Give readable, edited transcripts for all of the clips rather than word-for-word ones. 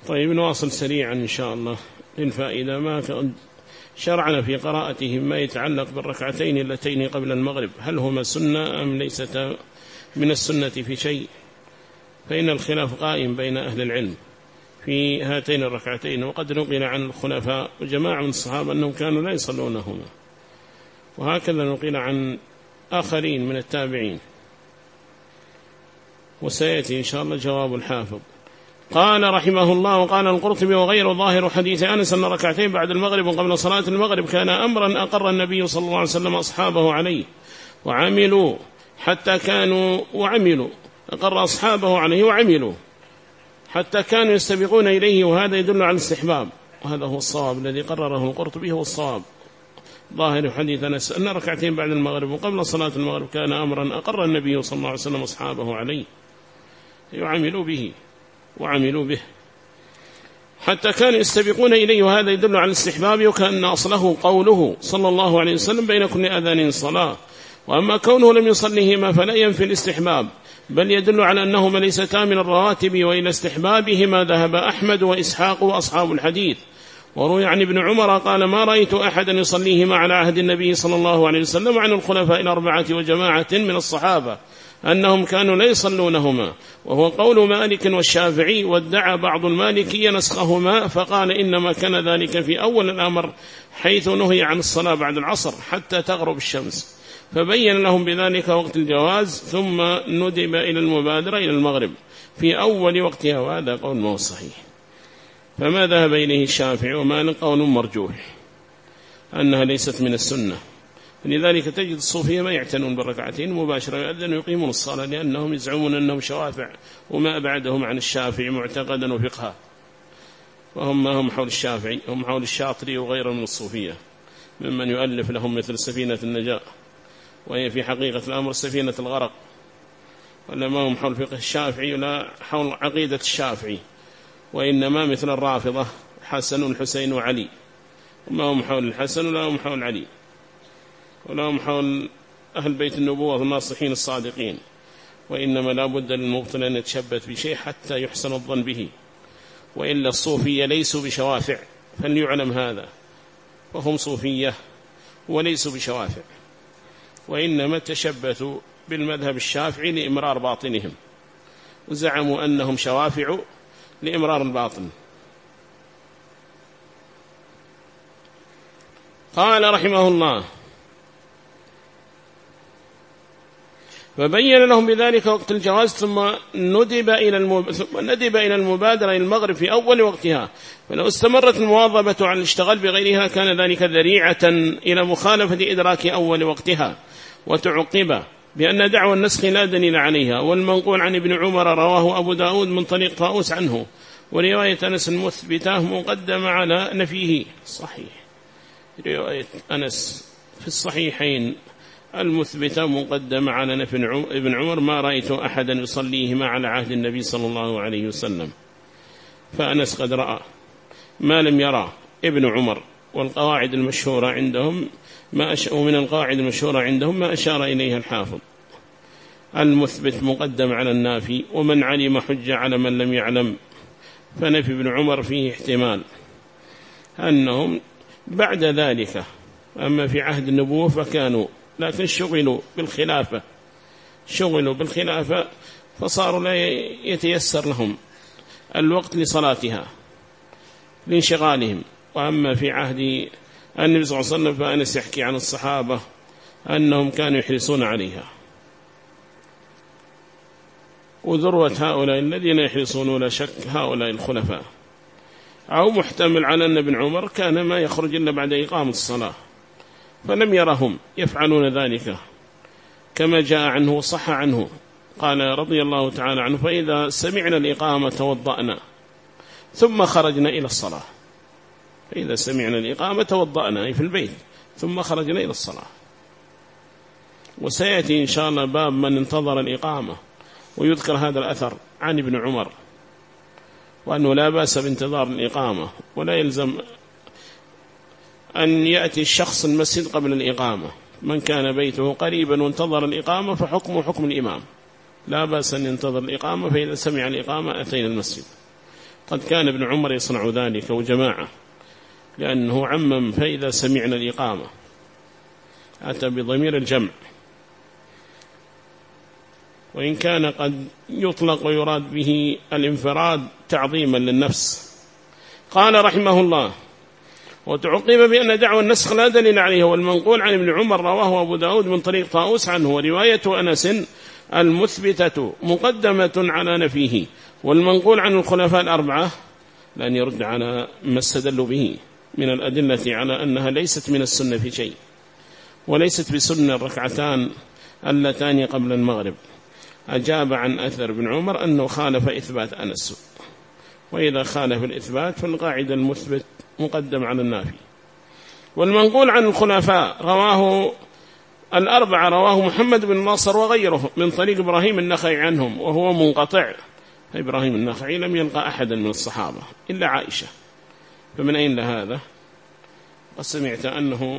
طيب نواصل سريعا إن شاء الله للفائدة. ما شرعنا في قراءتهم ما يتعلق بالركعتين اللتين قبل المغرب، هل هما سنة أم ليست من السنة في شيء؟ فإن الخلاف قائم بين أهل العلم في هاتين الركعتين، وقد نقل عن الخلفاء وجماعة من الصحابة أنهم كانوا لا يصلونهما، وهكذا نقل عن آخرين من التابعين، وسيأتي إن شاء الله جواب الحافظ. قال رحمه الله: وقال القرطبي وغير ظاهر حديث أنس أن ركعتين بعد المغرب وقبل صلاة المغرب كان أمرا أقر النبي صلى الله عليه وسلم أصحابه عليه وعملوا حتى كانوا أقر أصحابه عليه وعملوا حتى كانوا يستبقون إليه، وهذا يدل على الاستحباب، وهذا هو الصواب الذي قرره القرطبي، هو الصواب. ظاهر حديث أنس أن ركعتين بعد المغرب وقبل صلاة المغرب كان أمرا أقر النبي صلى الله عليه وسلم أصحابه عليه وعملوا به حتى كانوا يستبقون إليه، وهذا يدل على الاستحباب، وكأن أصله قوله صلى الله عليه وسلم: بين كل أذان صلاة. وأما كونه لم يصليهما فلا ينفي الاستحباب، بل يدل على أنهما ليستا من الرواتب، وإلى استحبابهما ذهب أحمد وإسحاق وأصحاب الحديث. وروي عن ابن عمر قال: ما رأيت أحدا يصليهما على عهد النبي صلى الله عليه وسلم، عن الخلفاء الأربعة وجماعة من الصحابة أنهم كانوا لا يصلونهما، وهو قول مالك والشافعي. وادعى بعض المالكية نسخهما، فقال إنما كان ذلك في أول الأمر، حيث نهي عن الصلاة بعد العصر حتى تغرب الشمس، فبين لهم بذلك وقت الجواز، ثم ندب إلى المبادرة إلى المغرب في أول وقتها، وهذا قول ما هو صحيح. فما ذهب إليه الشافعي ومالك قول مرجوح أنها ليست من السنة. لذلك تجد الصوفية ما يعتنون بالركعتين مباشرة، يؤذن ويقيمون الصلاة، لأنهم يزعمون أنهم شوافع وما أبعدهم عن الشافعي معتقدا وفقها، وهم ما هم حول الشافعي، هم حول الشاطري وغيره من الصوفية ممن يؤلف لهم مثل سفينة النجاة، وهي في حقيقة الأمر سفينة الغرق، ولا ما هم حول فقه الشافعي ولا حول عقيدة الشافعي، وإنما مثل الرافضة حسن الحسين وعلي، وما هم حول الحسن ولا هم حول علي، ولا هم حول أهل بيت النبوة الناصحين الصادقين، وإنما لا بد للمبطل أن يتشبث بشيء حتى يحسن الظن به، وإلا الصوفية ليسوا بشوافع، فليعلم هذا، وهم صوفية وليسوا بشوافع، وإنما تشبثوا بالمذهب الشافعي لإمرار باطنهم، وزعموا أنهم شوافع لإمرار الباطن. قال رحمه الله: فبين لهم بذلك وقت الجواز، ثم ندب إلى المبادرة إلى المغرب في أول وقتها، فلو استمرت المواظبة على الاشتغال بغيرها كان ذلك ذريعة إلى مخالفة إدراك أول وقتها، وتعقب بأن دعوى النسخ لا دليل عليها. والمنقول عن ابن عمر رواه أبو داود من طريق طاووس عنه، ورواية أنس المثبتة مقدمة على نفيه. صحيح، رواية أنس في الصحيحين المثبتة مقدمة على نفي ابن عمر: ما رأيت أحدا يصليهما على عهد النبي صلى الله عليه وسلم. فأنس قد رأى ما لم يرى ابن عمر. والقواعد المشهورة عندهم ومن القواعد المشهورة عندهم ما أشار إليها الحافظ: المثبت مقدم على النافي، ومن علم حجة على من لم يعلم. فنفي ابن عمر فيه احتمال أنهم بعد ذلك، أما في عهد النبوة فكانوا، لكن شغلوا بالخلافة فصاروا لا يتيسر لهم الوقت لصلاتها لانشغالهم. وأما في عهد النبي صلى الله عليه وسلم فأنس يحكي عن الصحابة أنهم كانوا يحرصون عليها. وذروة هؤلاء الذين يحرصون لا شك هؤلاء الخلفاء. أو محتمل على أن ابن عمر كان ما يخرج إلا بعد إقامة الصلاة، فلم يرهم يفعلون ذلك، كما جاء عنه وصح عنه قال رضي الله تعالى عنه: فإذا سمعنا الإقامة توضأنا ثم خرجنا إلى الصلاة. فإذا سمعنا الإقامة توضأنا أي في البيت، ثم خرجنا إلى الصلاة. وسيأتي إن شاء الله باب من انتظر الإقامة، ويذكر هذا الأثر عن ابن عمر، وأنه لا بأس بانتظار الإقامة، ولا يلزم أن يأتي الشخص المسجد قبل الإقامة. من كان بيته قريبا وانتظر الإقامة فحكمه حكم الإمام، لا بأس أن ينتظر الإقامة، فإذا سمع الإقامة أتينا المسجد. قد كان ابن عمر يصنع ذلك وجماعة، لأنه عمم فإذا سمعنا الإقامة أتى بضمير الجمع، وإن كان قد يطلق ويراد به الانفراد تعظيما للنفس. قال رحمه الله: وتعقب بأن دعوى النسخ لا دليل عليه، والمنقول عن ابن عمر رواه أبو داود من طريق طاووس عنه، ورواية أنس المثبتة مقدمة على نفيه، والمنقول عن الخلفاء الأربعة لأن يرد على ما استدلوا به من الأدلة على أنها ليست من السنة في شيء، وليست بسنة الركعتان اللتان قبل المغرب. أجاب عن أثر ابن عمر أنه خالف إثبات أنس، وإذا خالف الإثبات فالقاعدة المثبت مقدم على النافي. والمنقول عن الخلفاء رواه الأربعة، رواه محمد بن ناصر وغيره من طريق إبراهيم النخعي عنهم وهو منقطع. إبراهيم النخعي لم يلقى أحدا من الصحابة إلا عائشة، فمن أين لهذا؟ وسمعت أنه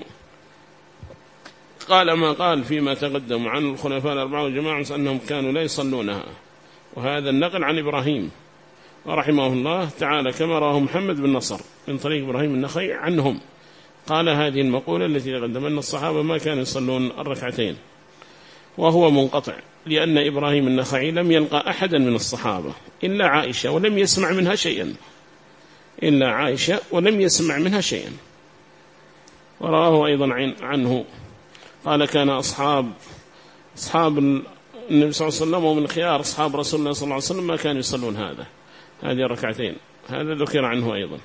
قال ما قال فيما تقدم عن الخلفاء الأربعة وجماعة أنهم كانوا لا يصلونها، وهذا النقل عن إبراهيم ورحمه الله تعالى، كما رواه محمد بن نصر من طريق إبراهيم النخعي عنهم، قال هذه المقولة التي تقدم أن الصحابة ما كانوا يصلون الركعتين، وهو منقطع، لأن إبراهيم النخعي لم يلقى أحدا من الصحابة إلا عائشة ولم يسمع منها شيئا، إلا عائشة ولم يسمع منها شيئا. ورواه أيضا عنه قال: كان أصحاب النبي صلى الله عليه وسلم ومن خيار أصحاب رسول الله صلى الله عليه وسلم ما كانوا يصلون هذه الركعتين. هذا ذكر عنه أيضا.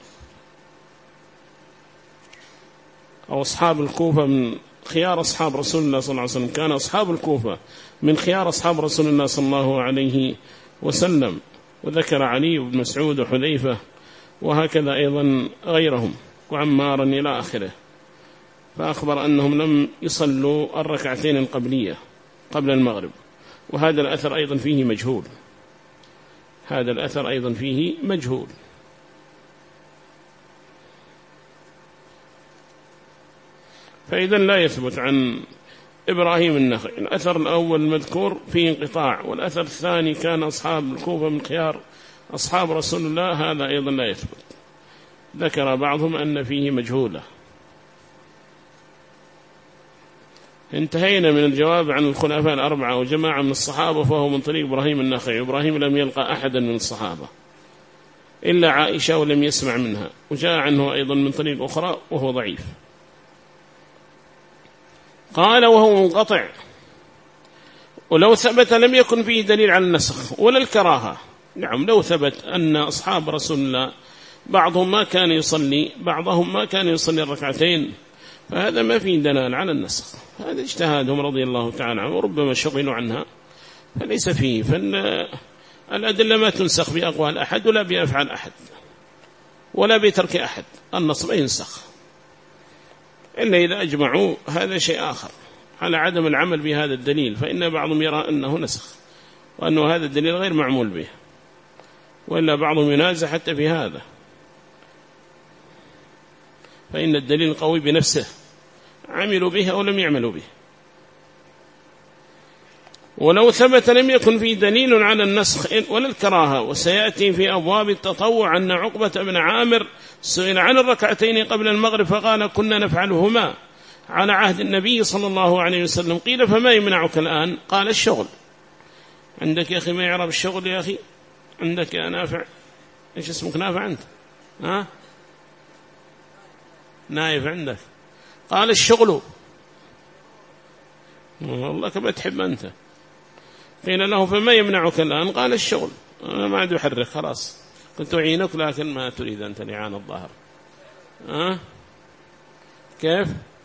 أو أصحاب الكوفة من خيار أصحاب رسول الله صلى الله عليه وسلم، كان أصحاب الكوفة من خيار أصحاب رسول الله صلى الله عليه وسلم، وذكر علي بن مسعود وحذيفة وهكذا أيضا غيرهم وعمارا إلى آخره، فأخبر أنهم لم يصلوا الركعتين القبلية قبل المغرب. وهذا الأثر أيضا فيه مجهول، هذا الأثر أيضا فيه مجهول. فإذا لا يثبت عن إبراهيم النخعي. الأثر الأول المذكور فيه انقطاع، والأثر الثاني كان أصحاب الكوفة من خيار أصحاب رسول الله، هذا أيضا لا يثبت. ذكر بعضهم أن فيه مجهولة. انتهينا من الجواب عن الخلفاء الأربعة وجماعة من الصحابة، فهو من طريق إبراهيم النخعي. إبراهيم لم يلقى أحدا من الصحابة إلا عائشة ولم يسمع منها، وجاء عنه أيضا من طريق أخرى وهو ضعيف. قال: وهو منقطع، ولو ثبت لم يكن فيه دليل على النسخ ولا الكراهة. نعم، لو ثبت أن أصحاب رسول الله بعضهم ما كان يصلي، بعضهم ما كان يصلي الركعتين، فهذا ما فيه دلالة على النسخ، هذا اجتهادهم رضي الله تعالى عنه، وربما شغلوا عنها، فليس فيه. فالأدلة ما تنسخ بأقوال أحد ولا بأفعال أحد ولا بترك أحد، النص لا ينسخ إلا إذا أجمعوا، هذا شيء آخر، على عدم العمل بهذا الدليل، فإن بعضهم يرى أنه نسخ وأنه هذا الدليل غير معمول به، وإلا بعضهم ينازع حتى في هذا، فإن الدليل قوي بنفسه، عملوا به أو لم يعملوا به. ولو ثبت لم يكن فيه دليل على النسخ ولا الكراهة. وسيأتي في أبواب التطوع أن عقبة بن عامر سئل عن الركعتين قبل المغرب فقال: كنا نفعلهما على عهد النبي صلى الله عليه وسلم. قيل: فما يمنعك الآن؟ قال: الشغل. عندك يا أخي ما يعرف الشغل يا أخي؟ عندك يا نافع؟ إيش اسمك نافع أنت؟ ها؟ نايف عندك؟ قال: الشغل. والله كما تحب أنت. قيل له: فما يمنعك الآن؟ قال: الشغل. أنا ما عندي أحرك، خلاص كنت أعينك لكن ما تريد أنت لعان الظهر. كيف؟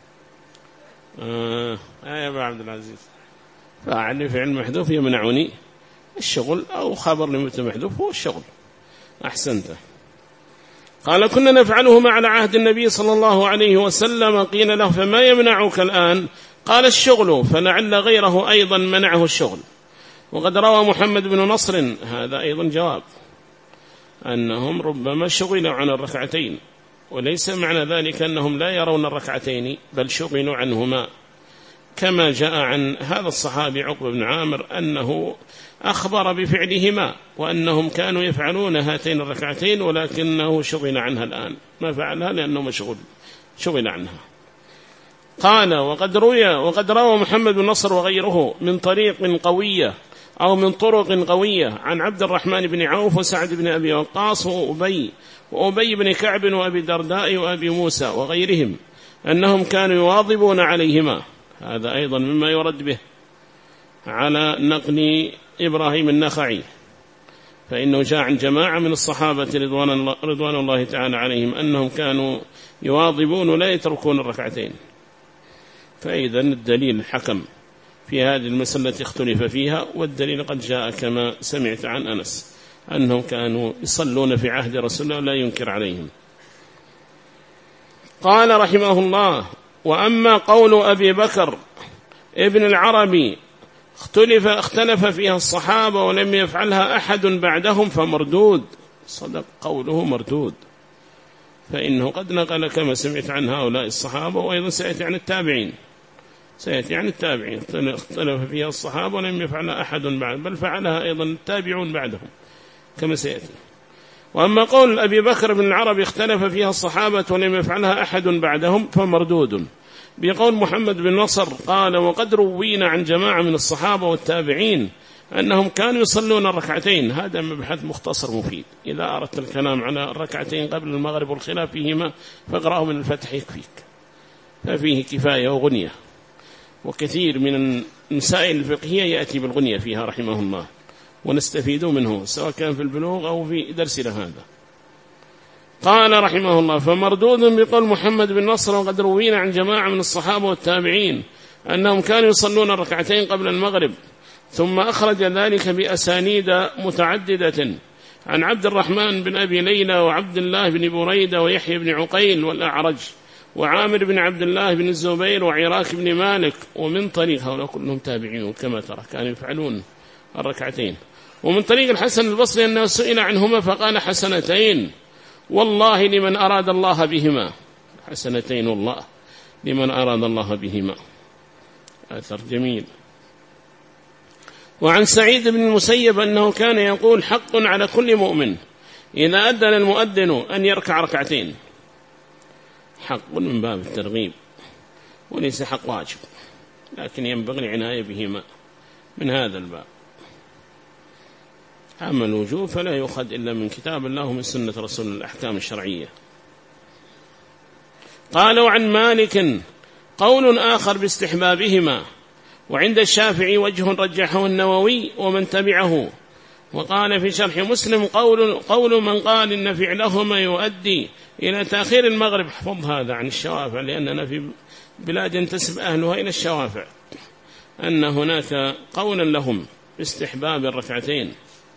يا أبا عبد العزيز، فاعل فعل محذوف يمنعني الشغل، أو خبر لمبتدأ محذوف هو الشغل. أحسنت. قال: كنا نفعلهما على عهد النبي صلى الله عليه وسلم. قيل له: فما يمنعك الآن؟ قال: الشغل. فلعل غيره أيضا منعه الشغل. وقد روى محمد بن نصر، هذا أيضا جواب، أنهم ربما شغلوا عن الركعتين، وليس معنى ذلك أنهم لا يرون الركعتين، بل شغلوا عنهما، كما جاء عن هذا الصحابي عقبة بن عامر أنه أخبر بفعلهما وأنهم كانوا يفعلون هاتين الركعتين ولكنه شغل عنها الآن، ما فعلها لأنه مشغول شغل عنها. قال وقد روى محمد بن نصر وغيره من طريق قوية أو من طرق قوية عن عبد الرحمن بن عوف وسعد بن أبي وقاص وأبي بن كعب وأبي درداء وأبي موسى وغيرهم أنهم كانوا يواظبون عليهما. هذا أيضا مما يرد به على نقل إبراهيم النخعي، فإنه جاء عن جماعة من الصحابة رضوان الله تعالى عليهم أنهم كانوا يواظبون ولا يتركون الركعتين. فإذا الدليل حكم في هذه المسألة اختلف فيها، والدليل قد جاء كما سمعت عن أنس أنهم كانوا يصلون في عهد رسول الله لا ينكر عليهم. قال رحمه الله: وأما قول أبي بكر ابن العربي اختلف فيها الصحابة ولم يفعلها أحد بعدهم فمردود. صدق، قوله مردود، فإنه قد نقل كما سمعت عن هؤلاء الصحابة، وأيضا سيأتي عن التابعين اختلف فيها الصحابة ولم يفعلها أحد بعد، بل فعلها أيضا التابعون بعدهم كما سيأتي. وأما قول أبي بكر بن العربي اختلف فيها الصحابة ولم يفعلها أحد بعدهم فمردود، بقول محمد بن نصر قال: وقد روينا عن جماعة من الصحابة والتابعين أنهم كانوا يصلون الركعتين. هذا مبحث مختصر مفيد، إذا أردت الكلام على الركعتين قبل المغرب والخلاف فيهما فاقرأه من الفتح يكفيك، ففيه كفاية وغنية، وكثير من المسائل الفقهية يأتي بالغنية فيها رحمه الله، ونستفيد منه سواء كان في البلوغ أو في درسنا هذا. قال رحمه الله: فمردود بقول محمد بن نصر وقد روينا عن جماعة من الصحابة والتابعين أنهم كانوا يصلون الركعتين قبل المغرب، ثم أخرج ذلك بأسانيد متعددة عن عبد الرحمن بن أبي ليلى وعبد الله بن بريدة ويحيى بن عقيل والأعرج وعامر بن عبد الله بن الزبير وعراك بن مالك، ومن طريق هؤلاء كلهم تابعين كما ترى كانوا يفعلون الركعتين. ومن طريق الحسن البصري أنه سئل عنهما فقال: حسنتين والله لمن أراد الله بهما. حسنتين والله لمن أراد الله بهما. أثر جميل. وعن سعيد بن المسيب أنه كان يقول: حق على كل مؤمن إذا أذن المؤذن أن يركع ركعتين. حق من باب الترغيب وليس حق واجب، لكن ينبغي العناية بهما من هذا الباب. أما الوجوب فلا يؤخذ إلا من كتاب الله ومن سنة رسول الأحكام الشرعية. قالوا عن مالك قول آخر باستحبابهما، وعند الشافعي وجه رجحه النووي ومن تبعه. وقال في شرح مسلم قول من قال إن فعلهما يؤدي إلى تأخير المغرب. احفظ هذا عن الشوافع، لأننا في بلاد ينتسب أهلها إلى الشوافع، أن هناك قولا لهم باستحباب الركعتين،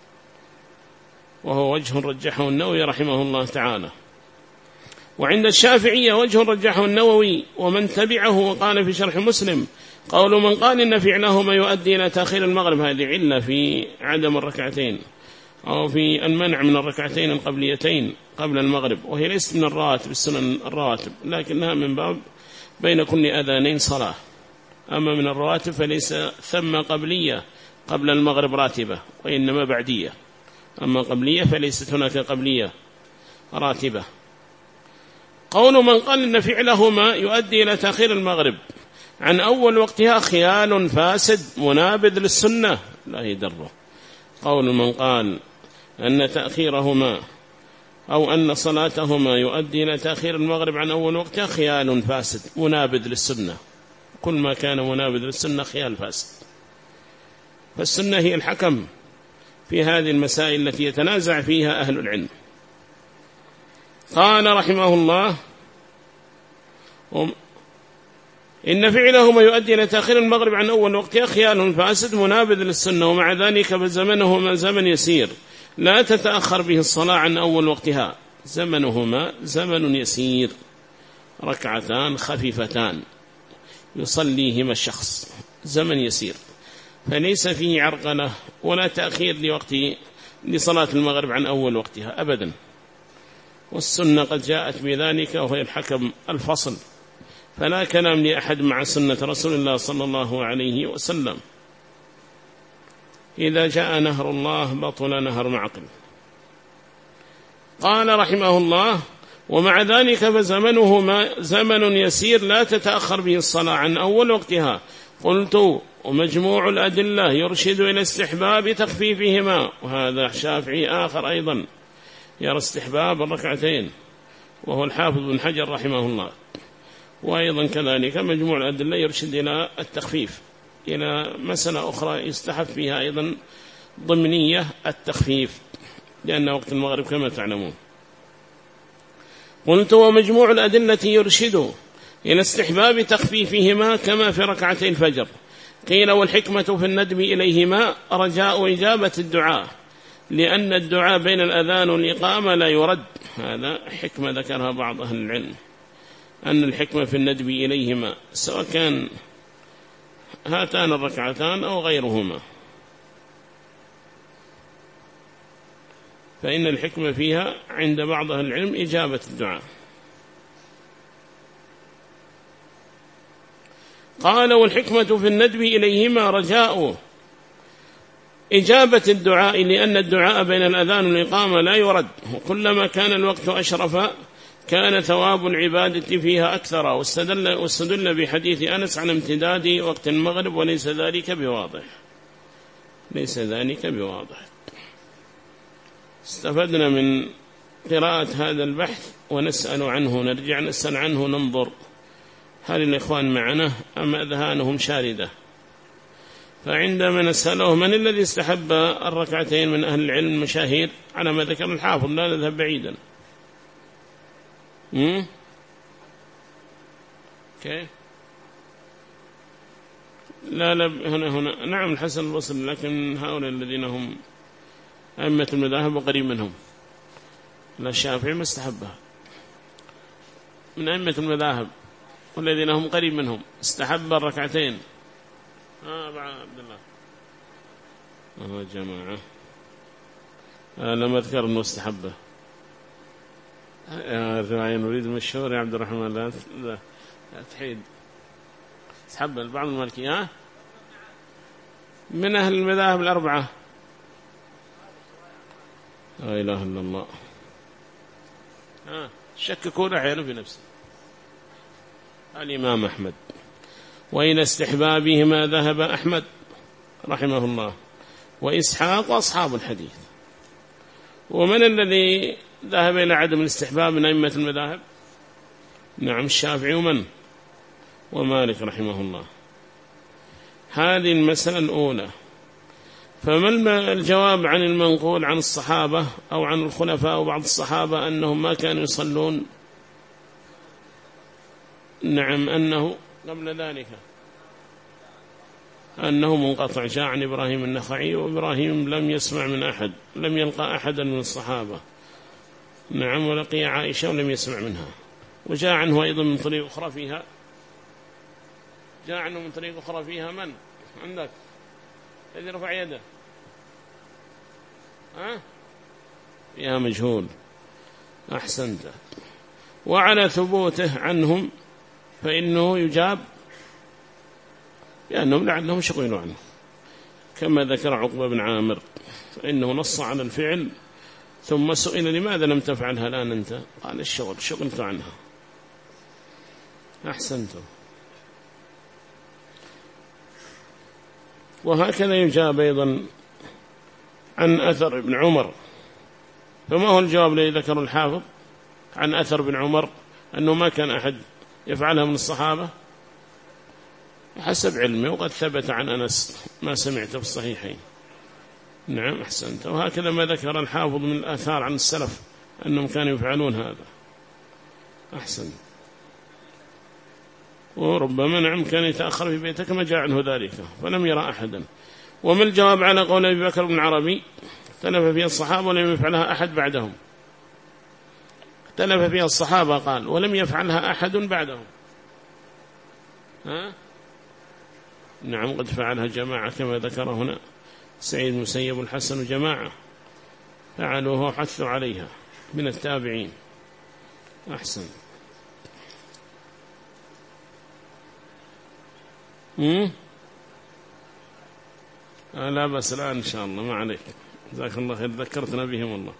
وهو وجه رجحه النووي رحمه الله تعالى. وعند الشافعية وجه رجحه النووي ومن تبعه. وقال في شرح مسلم قول من قال إن فعلهما يؤدي إلى تأخير المغرب. هذه علة في عدم الركعتين أو في المنع من الركعتين القبليتين قبل المغرب، وهي ليست من الرواتب السنن الرواتب، لكنها من باب بين كل أذانين صلاة. أما من الرواتب فليس ثم قبلية قبل المغرب راتبة، وإنما بعدية. أما قبلية فليست هناك قبلية راتبة. قول من قال إن فعلهما يؤدي إلى تأخير المغرب عن أول وقتها خيال فاسد منابذ للسنة لا يدره. قول من قال أن تأخيرهما أو أن صلاتهما يؤدي إلى تأخير المغرب عن أول وقتها خيال فاسد منابذ للسنة. كل ما كان منابذ للسنة خيال فاسد. فالسنة هي الحكم في هذه المسائل التي يتنازع فيها أهل العلم. قال رحمه الله: إن فعلهما يؤدي إلى تأخير المغرب عن أول وقتها خيال فاسد منابذ للسنة، ومع ذلك فزمنهما زمن يسير لا تتأخر به الصلاة عن أول وقتها. زمنهما زمن يسير، ركعتان خفيفتان يصليهما الشخص، زمن يسير، فليس فيه عرقلة ولا تأخير لصلاة المغرب عن أول وقتها أبدا. والسنة قد جاءت بذلك، وهي الحكم الفصل فلا كلام لأحد مع سنة رسول الله صلى الله عليه وسلم. إذا جاء نهر الله بطل نهر معقل. قال رحمه الله: ومع ذلك فزمنه زمن يسير لا تتأخر به الصلاة عن أول وقتها. قلت: ومجموع الأدلة يرشد إلى استحباب تخفيفهما. وهذا شافعي آخر أيضا يرى استحباب الركعتين، وهو الحافظ بن حجر رحمه الله. وأيضا كذلك مجموع الأدلة يرشد إلى التخفيف، إلى مسألة أخرى يستحب فيها أيضا ضمنية التخفيف، لأن وقت المغرب كما تعلمون. قلت: ومجموع الأدلة يرشد إلى استحباب تخفيفهما كما في ركعتي الفجر. قيل: والحكمة في الندب إليهما رجاء إجابة الدعاء، لأن الدعاء بين الأذان والإقامة لا يرد. هذا حكمة ذكرها بعض أهل العلم، أن الحكمة في الندب إليهما سواء كان هاتان الركعتان أو غيرهما، فإن الحكمة فيها عند بعض أهل العلم إجابة الدعاء. قال: والحكمة في الندب إليهما رجاء إجابة الدعاء، لأن الدعاء بين الأذان والإقامة لا يرد، وكلما كان الوقت أشرف كان ثواب العبادة فيها أكثر. واستدل بحديث أنس عن امتداد وقت المغرب، وليس ذلك بواضح. ليس ذلك بواضح. استفدنا من قراءة هذا البحث ونسأل عنه، نرجع نسأل عنه، ننظر هل الإخوان معنا أم أذهانهم شاردة. فعندما نسأله من الذي استحب الركعتين من أهل العلم المشاهير على ما ذكر الحافظ، لا نذهب بعيدا. كيف؟ لا هنا نعم الحسن البصري، لكن هؤلاء الذين هم أئمة المذاهب وقريب منهم، لا الشافعي ما استحبها، من أئمة المذاهب والذين هم قريب منهم استحب الركعتين. عبد الله جماعة لم أذكر أنه استحبه. نريد المشهور يا عبد الرحمن، لا تحيد. استحب البعض المالكية من أهل المذاهب الأربعة. لا إله إلا الله. شككوا رحيله في نفسه. الإمام أحمد. وإلى استحبابهما ذهب أحمد رحمه الله وإسحاق وأصحاب الحديث. ومن الذي ذهب إلى عدم الاستحباب من أئمة المذاهب؟ نعم الشافعي ومالك رحمه الله. هذه المسألة الأولى. فما الجواب عن المنقول عن الصحابة أو عن الخلفاء وبعض الصحابة أنهم ما كانوا يصلون؟ نعم أنه قبل ذلك أنه منقطع، جاء عن إبراهيم النخعي، وإبراهيم لم يسمع من أحد، لم يلقى أحدا من الصحابة. نعم، ولقي عائشة ولم يسمع منها. وجاء عنه أيضا من طريق أخرى فيها، جاء عنه من طريق أخرى فيها من عندك الذي رفع يده؟ فيها مجهول. أحسنت. وعلى ثبوته عنهم فإنه يجاب، لأنهم لعلهم شغلوا عنه، كما ذكر عقبة بن عامر، فإنه نص على الفعل ثم سئل لماذا لم تفعلها الآن أنت؟ قال الشغل، شغلت عنها. أحسنتم. وهكذا يجاب أيضا عن أثر ابن عمر. فما هو الجواب الذي ذكر الحافظ عن أثر ابن عمر أنه ما كان أحد يفعلها من الصحابة؟ حسب علمي، وقد ثبت عن أنس ما سمعت في الصحيحين. نعم أحسنت. وهكذا ما ذكر الحافظ من الآثار عن السلف أنهم كانوا يفعلون هذا. أحسن. وربما نعم كان يتأخر في بيته كما جاء عنه ذلك فلم يرى أحدا. وما الجواب على قول أبي بكر بن عربي اختلف فيها الصحابة ولم يفعلها أحد بعدهم؟ اختلف فيها الصحابة قال ولم يفعلها أحد بعدهم. نعم قد فعلها جماعة كما ذكر هنا سعيد المسيب الحسن جماعة فعلوها وحثوا عليها من التابعين. أحسن. لا بس الآن إن شاء الله ما عليك، جزاك الله خير، ذكرتنا بهم والله.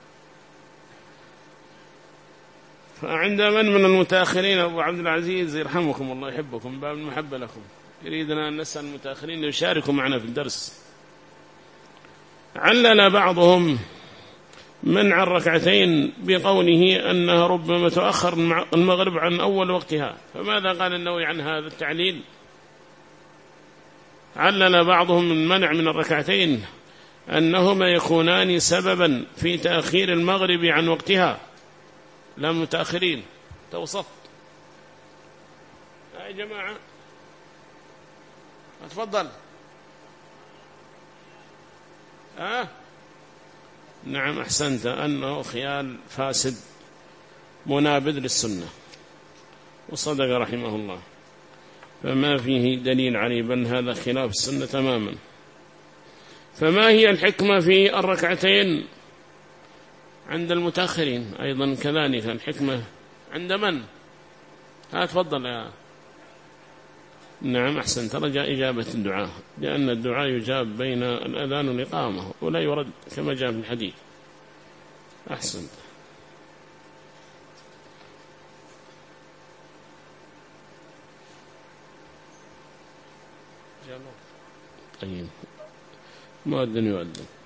فعند من المتأخرين أبو عبد العزيز يرحمكم الله يحبكم باب المحبة لكم، يريدنا أن نسأل المتأخرين يشاركوا معنا في الدرس. علل بعضهم منع الركعتين بقوله أنها ربما تؤخر المغرب عن أول وقتها، فماذا قال النووي عن هذا التعليل؟ علل بعضهم من منع من الركعتين أنهما يكونان سببا في تأخير المغرب عن وقتها. لا متأخرين توسط يا جماعة، أتفضل. نعم أحسنت، أنه خيال فاسد منابذ للسنة، وصدق رحمه الله، فما فيه دليل عليه، بل هذا خلاف السنة تماما. فما هي الحكمة في الركعتين عند المتأخرين؟ أيضا كذلك الحكمة عند من؟ تفضل يا. نعم أحسنت، رجاء إجابة الدعاء، لأن الدعاء يجاب بين الأذان والإقامة ولا يرد كما جاء في الحديث. أحسنت. طيب، مؤذن يؤذن.